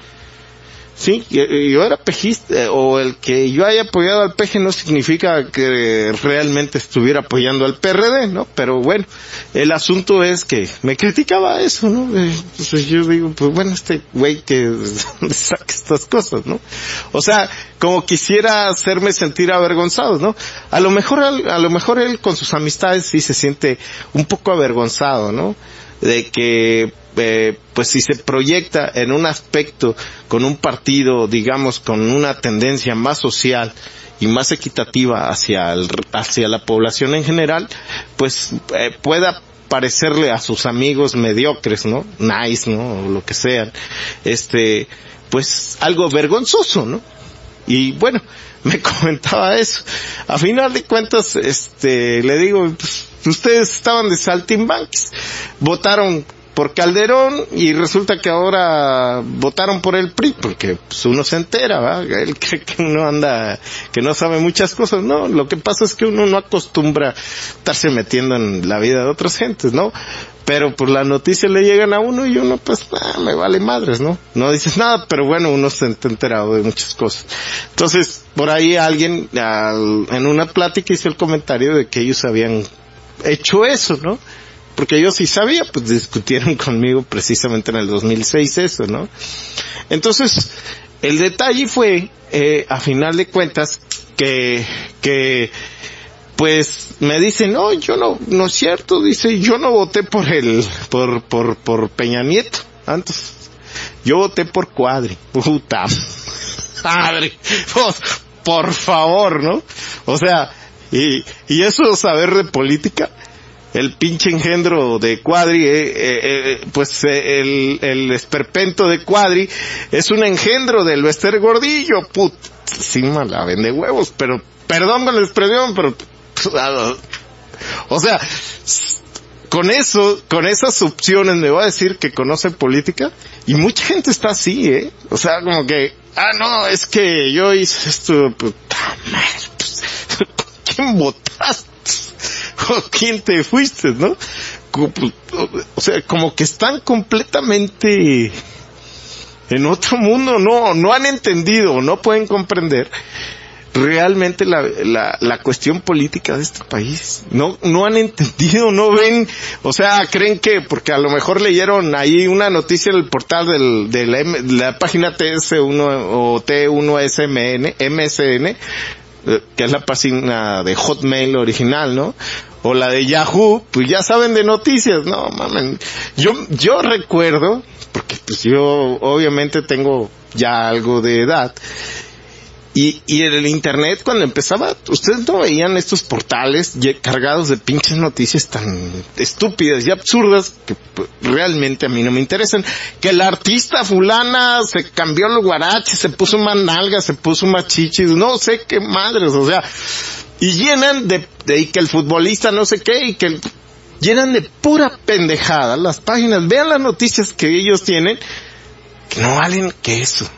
Speaker 1: Sí, yo era pejista, o el que yo haya apoyado al P G no significa que realmente estuviera apoyando al P R D, ¿no? Pero bueno, el asunto es que me criticaba eso, ¿no? Pues yo digo, pues bueno, este güey que saca estas cosas, ¿no? O sea, como quisiera hacerme sentir avergonzado, ¿no? A lo mejor, a lo mejor él con sus amistades sí se siente un poco avergonzado, ¿no? De que eh, pues si se proyecta en un aspecto con un partido, digamos, con una tendencia más social y más equitativa hacia el, hacia la población en general, pues eh, pueda parecerle a sus amigos mediocres, ¿no? Nice, ¿no? O lo que sean, este, pues algo vergonzoso, ¿no? Y bueno, me comentaba eso. A final de cuentas, este, le digo, pues, ustedes estaban de saltimbanquis, votaron por Calderón y resulta que ahora votaron por el P R I, porque pues, uno se entera, ¿verdad? Él cree que uno anda, que no sabe muchas cosas. No, lo que pasa es que uno no acostumbra estarse metiendo en la vida de otras gentes, ¿no? pero pues las noticias le llegan a uno y uno pues ah, me vale madres, ¿no? No dices nada, pero bueno, uno se está enterado de muchas cosas. Entonces, por ahí alguien al, en una plática hizo el comentario de que ellos habían hecho eso, ¿no? Porque yo sí sabía, pues discutieron conmigo precisamente en el dos mil seis eso, ¿no? Entonces, el detalle fue, eh, a final de cuentas, que, que, pues, me dicen, no, yo no, no es cierto, dice, yo no voté por el, por, por, por Peña Nieto, antes, yo voté por Cuadri, puta madre, por, por favor, ¿no? O sea, y, y eso saber de política, el pinche engendro de Cuadri, eh, eh, eh, pues eh, el, el esperpento de Cuadri es un engendro del Bester Gordillo, put, sí mala vende huevos, pero, perdón con la expresión, pero, o sea, con eso, con esas opciones me va a decir que conoce política, y mucha gente está así, eh, o sea, como que, ah no, es que yo hice esto, puta madre, pues, ¿quién votaste? ¿O quién te fuiste, no? O sea, como que están completamente en otro mundo, no, no han entendido, no pueden comprender realmente la, la, la cuestión política de este país. No, no han entendido, no ven, o sea, creen que, porque a lo mejor leyeron ahí una noticia en el portal del, de la, de la página T S uno o T uno S M N, M S N, que es la página de Hotmail original, ¿no? O la de Yahoo, pues ya saben de noticias, no mamen. Yo, yo recuerdo, porque pues yo obviamente tengo ya algo de edad, y, y en el internet cuando empezaba, ustedes no veían estos portales cargados de pinches noticias tan estúpidas y absurdas que pues, realmente a mí no me interesan. Que la artista fulana se cambió los guaraches, se puso más nalgas, se puso más chichis, no sé qué madres, o sea, y llenan de, de, y que el futbolista no sé qué, y que el, llenan de pura pendejada las páginas. Vean las noticias que ellos tienen, que no valen que eso.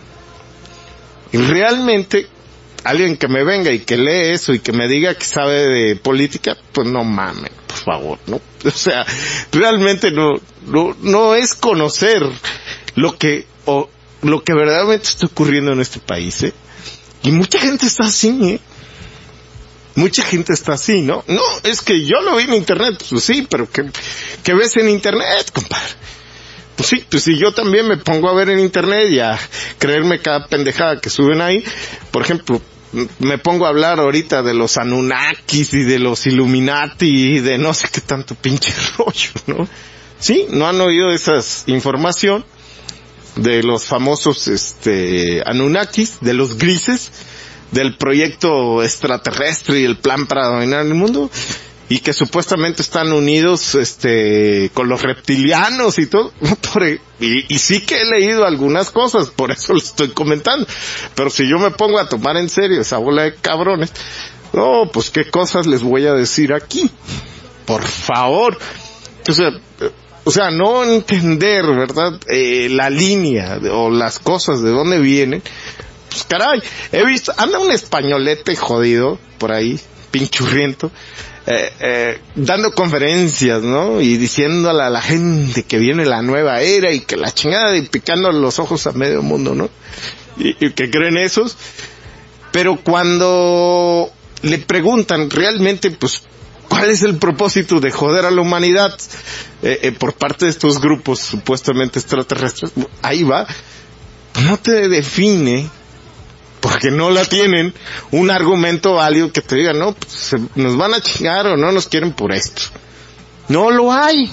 Speaker 1: Y realmente, alguien que me venga y que lee eso y que me diga que sabe de política, pues no mames, por favor, ¿no? O sea, realmente no, no, no es conocer lo que, o, lo que verdaderamente está ocurriendo en este país, ¿eh? Y mucha gente está así, ¿eh? Mucha gente está así, ¿no? No, es que yo lo vi en internet, pues sí, pero ¿qué, qué ves en internet, compadre? Pues sí, pues si yo también me pongo a ver en internet y a creerme cada pendejada que suben ahí, por ejemplo, me pongo a hablar ahorita de los Anunnakis y de los Illuminati y de no sé qué tanto pinche rollo, ¿no? Sí, no han oído esa información de los famosos, este, Anunnakis, de los grises, del proyecto extraterrestre y el plan para dominar el mundo, y que supuestamente están unidos este con los reptilianos y todo. Por, y, y sí que he leído algunas cosas, por eso lo estoy comentando. Pero si yo me pongo a tomar en serio esa bola de cabrones, no, pues qué cosas les voy a decir aquí. Por favor. O sea, o sea no entender, ¿verdad? Eh, la línea o las cosas de dónde vienen. Pues caray, he visto, anda un españolete jodido por ahí, pinchurriento, eh, eh, dando conferencias, ¿no? Y diciéndole a la gente que viene la nueva era y que la chingada, y picando los ojos a medio mundo, ¿no? Y, y que creen esos. Pero cuando le preguntan realmente, pues, ¿cuál es el propósito de joder a la humanidad eh, eh, por parte de estos grupos supuestamente extraterrestres? Ahí va. No te define, porque no la tienen, un argumento válido que te diga, no, pues se, nos van a chingar o no nos quieren por esto. No lo hay.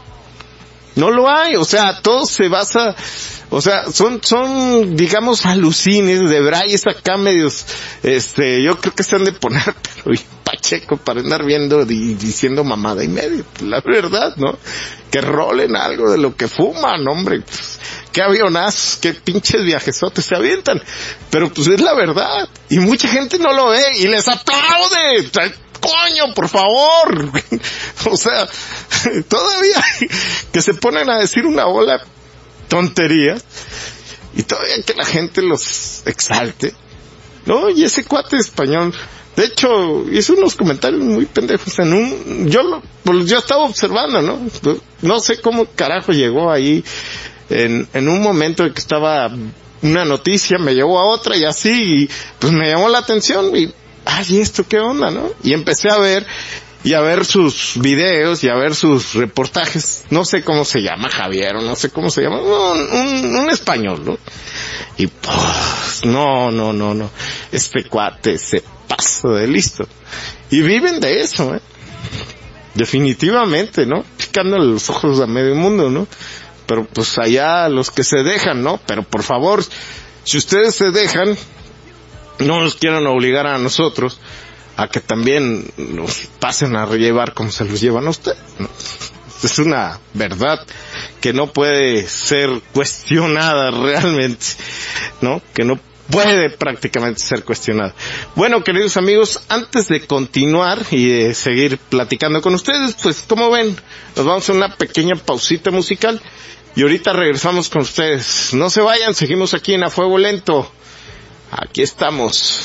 Speaker 1: No lo hay. O sea, todo se basa, o sea, son, son, digamos, alucines de brayes acá medios, este, yo creo que se han de poner, pero bien pacheco para andar viendo y diciendo mamada y medio. La verdad, ¿no? Que rolen algo de lo que fuman, hombre. Pues, qué avionazos, qué pinches viajesotes se avientan. Pero pues es la verdad. Y mucha gente no lo ve y les aplaude. Coño, por favor. O sea, todavía que se ponen a decir una bola tonterías y todavía que la gente los exalte. No, y ese cuate español, de hecho, hizo unos comentarios muy pendejos en un, yo lo, pues yo estaba observando, ¿no? no sé cómo carajo llegó ahí en, en un momento en que estaba una noticia, me llevó a otra y así, y pues me llamó la atención y, ay, ¿esto qué onda, no? Y empecé a ver, y a ver sus videos, y a ver sus reportajes, no sé cómo se llama, Javier, o no sé cómo se llama, un, un, un español, ¿no? Y pues, no, no, no, no, este cuate se pasó de listo. Y viven de eso, ¿eh? Definitivamente, ¿no? Picándole los ojos a medio mundo, ¿no? Pero pues allá los que se dejan, ¿no? Pero por favor, si ustedes se dejan, no nos quieran obligar a nosotros a que también nos pasen a llevar como se los llevan a ustedes, ¿no? Es una verdad que no puede ser cuestionada realmente, ¿no? Que no puede prácticamente ser cuestionada. Bueno, queridos amigos, antes de continuar y de seguir platicando con ustedes, pues como ven, nos vamos a una pequeña pausita musical y ahorita regresamos con ustedes. No se vayan, seguimos aquí en A Fuego Lento. Aquí estamos.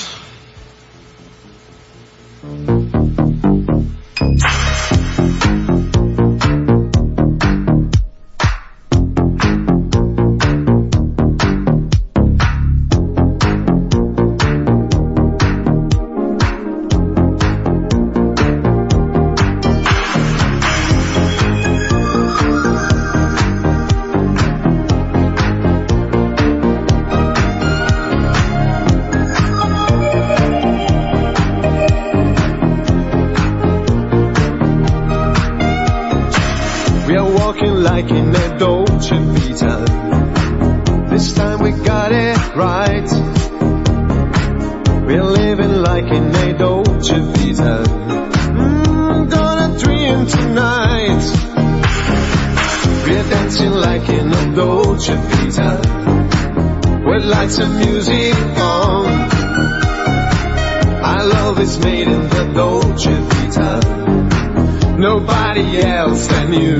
Speaker 2: Like in a Dolce Vita, this time we got it right. We're living like in a Dolce Vita, mm, gonna dream tonight. We're dancing like in a Dolce Vita, with lights and music on. Our love is made in the Dolce Vita, nobody else than you.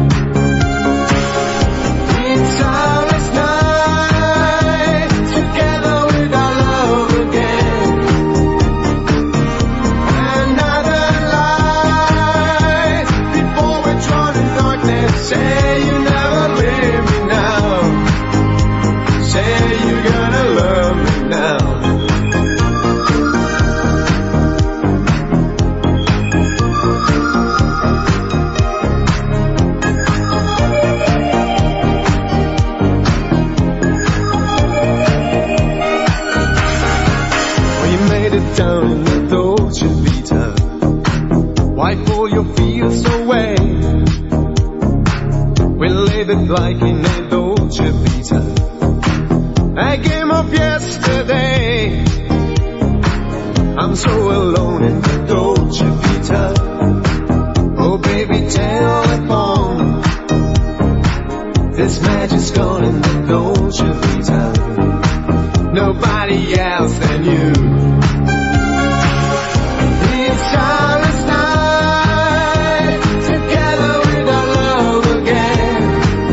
Speaker 2: Say you never leave me now. Say you're gonna love me now. Well, you made it down in the Dolce Vita. Wipe all your fears away. We live it like in a Dolce Vita, a game of yesterday. I'm so alone in the Dolce Vita. Oh baby, telephone. This magic's gone in the Dolce Vita, nobody else than you. It's starless night, together with our love again.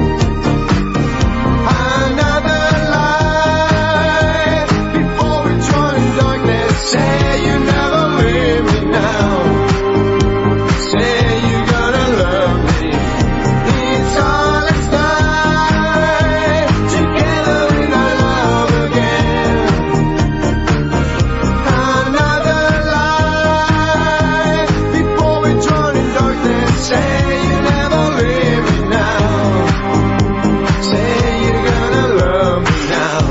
Speaker 2: Say you never leave me now. Say you're gonna love me. It's all it's time. Together with our love again. Another life before we drown in darkness. Say you never leave me now. Say you're gonna love me now.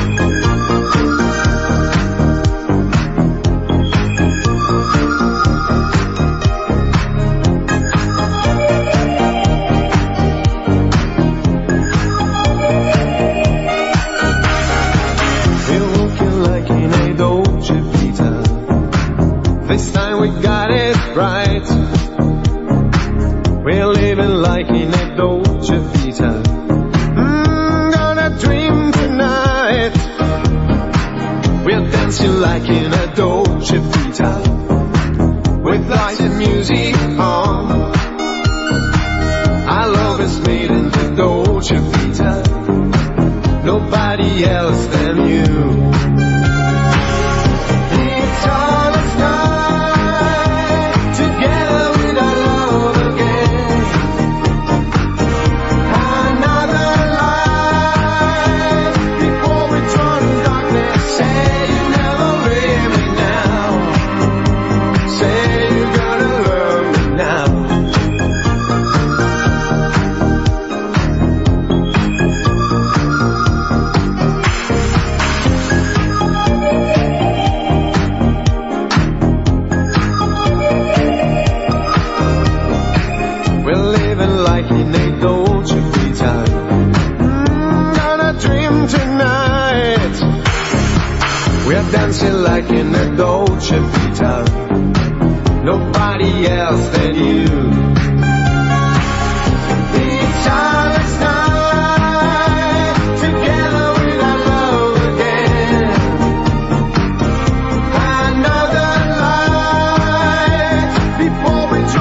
Speaker 2: This time we got it right. We're living like in a Dolce Vita. Mm, gonna dream tonight. We're dancing like in a Dolce Vita, with lights and music on. Our love is made in the Dolce Vita, nobody else than you. It's all it's night, together with our love again.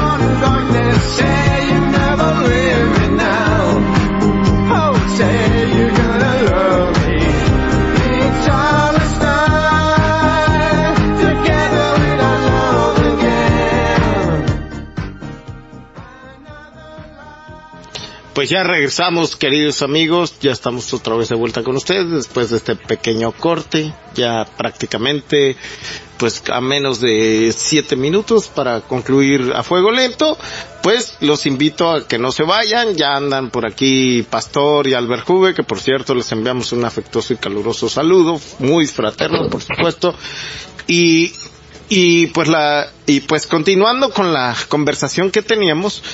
Speaker 2: gone in darkness, say you never leave me now. Oh, say you're gonna love me each other's time, together without love again.
Speaker 1: Pues ya regresamos, queridos amigos, ya estamos otra vez de vuelta con ustedes después de este pequeño corte, ya prácticamente pues a menos de siete minutos para concluir a fuego lento. Pues los invito a que no se vayan, ya andan por aquí Pastor y Albert Juve, que por cierto les enviamos un afectuoso y caluroso saludo, muy fraterno por supuesto, y y pues la y pues continuando con la conversación que teníamos,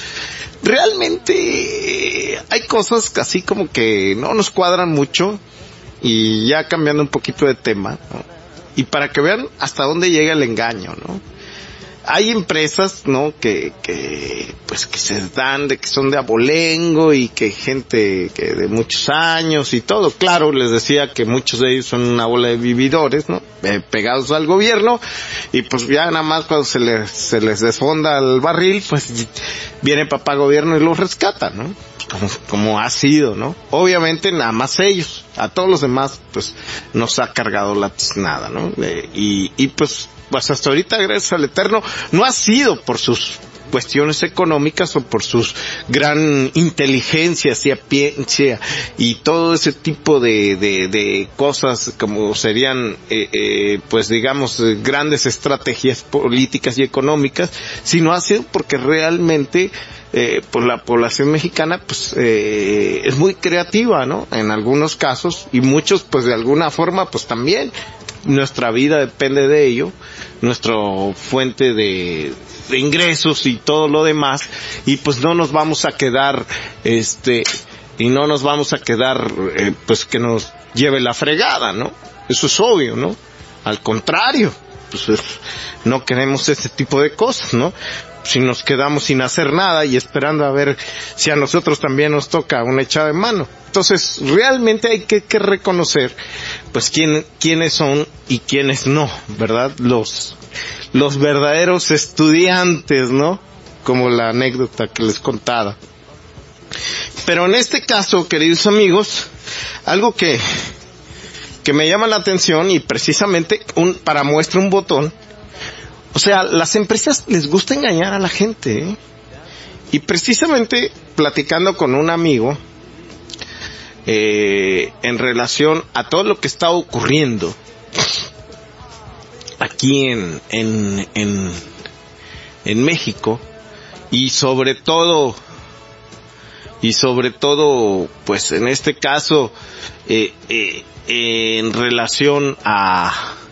Speaker 1: realmente hay cosas así como que no nos cuadran mucho, y ya cambiando un poquito de tema, ¿no? Y para que vean hasta dónde llega el engaño, ¿no? Hay empresas, ¿no? Que, que, pues que se dan de que son de abolengo y que gente que de muchos años y todo. Claro, les decía que muchos de ellos son una bola de vividores, ¿no? Eh, pegados al gobierno, y pues ya nada más cuando se les, se les desfonda el barril, pues viene papá gobierno y los rescata, ¿no? Como, como ha sido, ¿no? Obviamente nada más ellos, a todos los demás pues nos ha cargado la tiznada, ¿no? Eh, y, y pues, pues hasta ahorita, gracias al Eterno, no ha sido por sus cuestiones económicas o por sus gran inteligencia, ciencia y todo ese tipo de, de, de cosas como serían, eh, eh, pues digamos, grandes estrategias políticas y económicas, sino ha sido porque realmente Eh, pues la población mexicana pues eh, es muy creativa, ¿no? En algunos casos, y muchos pues de alguna forma pues también nuestra vida depende de ello, nuestra fuente de, de ingresos y todo lo demás, y pues no nos vamos a quedar este y no nos vamos a quedar eh, pues que nos lleve la fregada, ¿no? Eso es obvio, ¿no? Al contrario, pues es, no queremos ese tipo de cosas, ¿no? Si nos quedamos sin hacer nada y esperando a ver si a nosotros también nos toca una echada de mano. Entonces, realmente hay que, que reconocer, pues, quién, quiénes son y quiénes no, ¿verdad? Los, los verdaderos estudiantes, ¿no? Como la anécdota que les contaba. Pero en este caso, queridos amigos, algo que, que me llama la atención, y precisamente un, para muestra un botón, o sea, las empresas les gusta engañar a la gente, ¿eh? Y precisamente platicando con un amigo eh, en relación a todo lo que está ocurriendo aquí en en en, en México, y sobre todo y sobre todo pues en este caso eh, eh, en relación a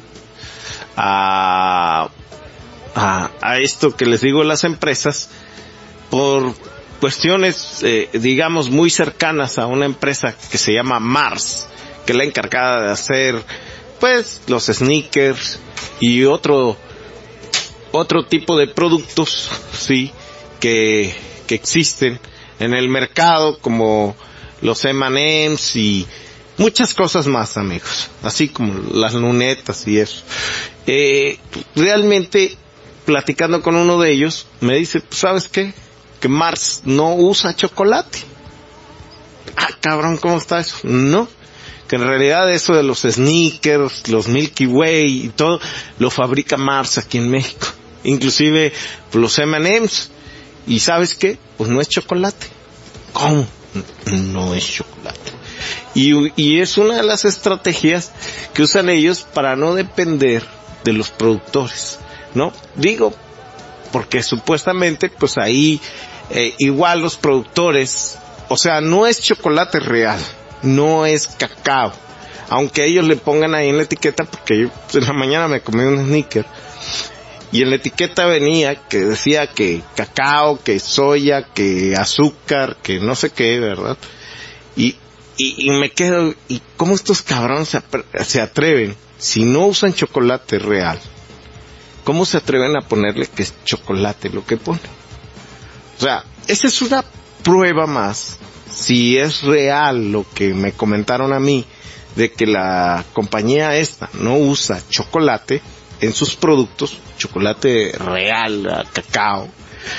Speaker 1: a A, a esto que les digo, las empresas, por cuestiones, eh, digamos, muy cercanas a una empresa que se llama Mars, que es la encargada de hacer, pues, los sneakers y otro, otro tipo de productos, sí, que, que existen en el mercado, como los eme and eme's y muchas cosas más, amigos, así como las lunetas y eso. Eh, realmente, platicando con uno de ellos, me dice, ¿sabes qué? Que Mars no usa chocolate. Ah, cabrón, ¿cómo está eso? No, que en realidad eso de los sneakers, los Milky Way y todo, lo fabrica Mars aquí en México. Inclusive los eme and eme's. ¿Y sabes qué? Pues no es chocolate. ¿Cómo? No es chocolate. Y, y es una de las estrategias que usan ellos para no depender de los productores, ¿no? Digo, porque supuestamente, pues ahí, eh, igual los productores, o sea, no es chocolate real, no es cacao, aunque ellos le pongan ahí en la etiqueta, porque yo pues, en la mañana me comí un sneaker, y en la etiqueta venía que decía que cacao, que soya, que azúcar, que no sé qué, ¿verdad? Y, y, y me quedo, ¿y cómo estos cabrones se, se atreven, si no usan chocolate real? ¿Cómo se atreven a ponerle que es chocolate lo que pone? O sea, esa es una prueba más, si es real lo que me comentaron a mí, de que la compañía esta no usa chocolate en sus productos, chocolate real, cacao.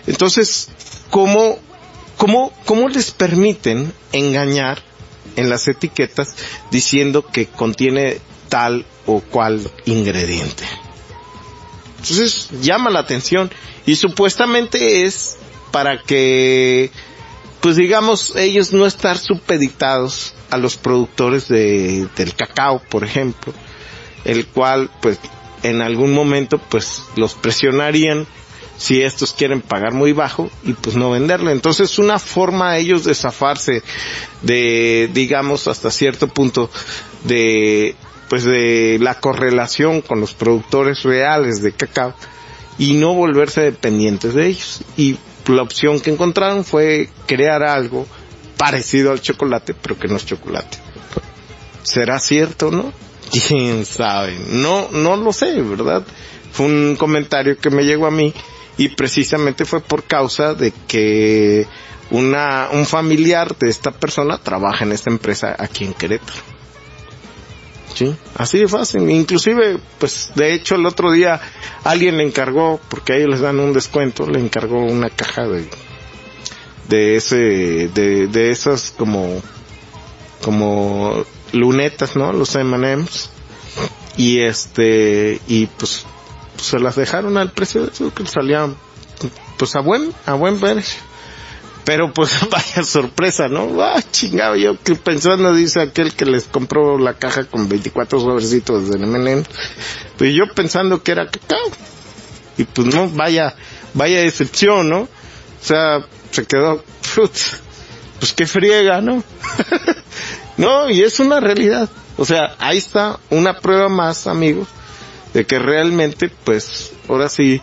Speaker 1: Entonces, ¿cómo, cómo, cómo les permiten engañar en las etiquetas diciendo que contiene tal o cual ingrediente? Entonces, llama la atención y supuestamente es para que, pues digamos, ellos no estar supeditados a los productores de, del cacao, por ejemplo, el cual, pues, en algún momento, pues, los presionarían si estos quieren pagar muy bajo y pues no venderle. Entonces, una forma de ellos de zafarse de, digamos, hasta cierto punto de, pues, de la correlación con los productores reales de cacao y no volverse dependientes de ellos. Y la opción que encontraron fue crear algo parecido al chocolate, pero que no es chocolate. ¿Será cierto o no? ¿Quién sabe? No, no lo sé, ¿verdad? Fue un comentario que me llegó a mí y precisamente fue por causa de que una, un familiar de esta persona trabaja en esta empresa aquí en Querétaro. Sí, así de fácil. Inclusive, pues, de hecho, el otro día alguien le encargó, porque a ellos les dan un descuento, le encargó una caja de, de ese, de, de esas como, como lunetas, ¿no? Los eme and eme's. Y este, y pues, pues, se las dejaron al precio de eso, que salían, pues, a buen, a buen precio. Pero pues vaya sorpresa, ¿no? Ah, chingado, yo que pensando, dice aquel que les compró la caja con veinticuatro sobrecitos de eme and eme's, pues yo pensando que era cacao. Y pues no, vaya, vaya decepción, ¿no? O sea, se quedó, pues qué friega, ¿no? No, y es una realidad. O sea, ahí está una prueba más, amigos, de que realmente, pues, ahora sí,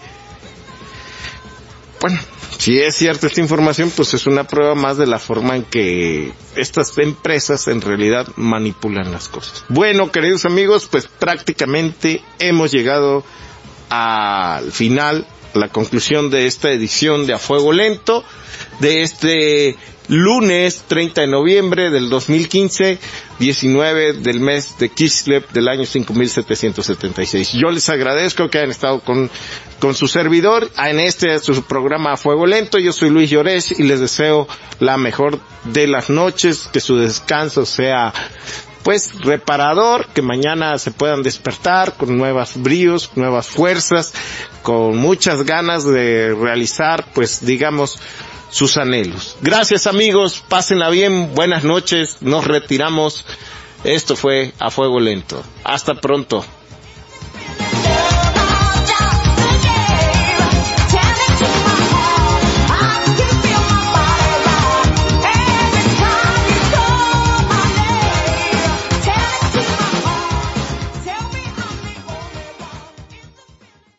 Speaker 1: bueno, si es cierta esta información, pues es una prueba más de la forma en que estas empresas en realidad manipulan las cosas. Bueno, queridos amigos, pues prácticamente hemos llegado al final, a la conclusión de esta edición de A Fuego Lento, de este lunes treinta de noviembre del dos mil quince, diecinueve del mes de Kislev del año cinco mil setecientos setenta y seis. Yo les agradezco que hayan estado con, con su servidor en este su programa A Fuego Lento. Yo soy Luis Llorés y les deseo la mejor de las noches, que su descanso sea pues reparador, que mañana se puedan despertar con nuevos bríos, nuevas fuerzas, con muchas ganas de realizar, pues digamos, sus anhelos. Gracias, amigos, pásenla bien, buenas noches, nos retiramos. Esto fue A Fuego Lento. Hasta pronto.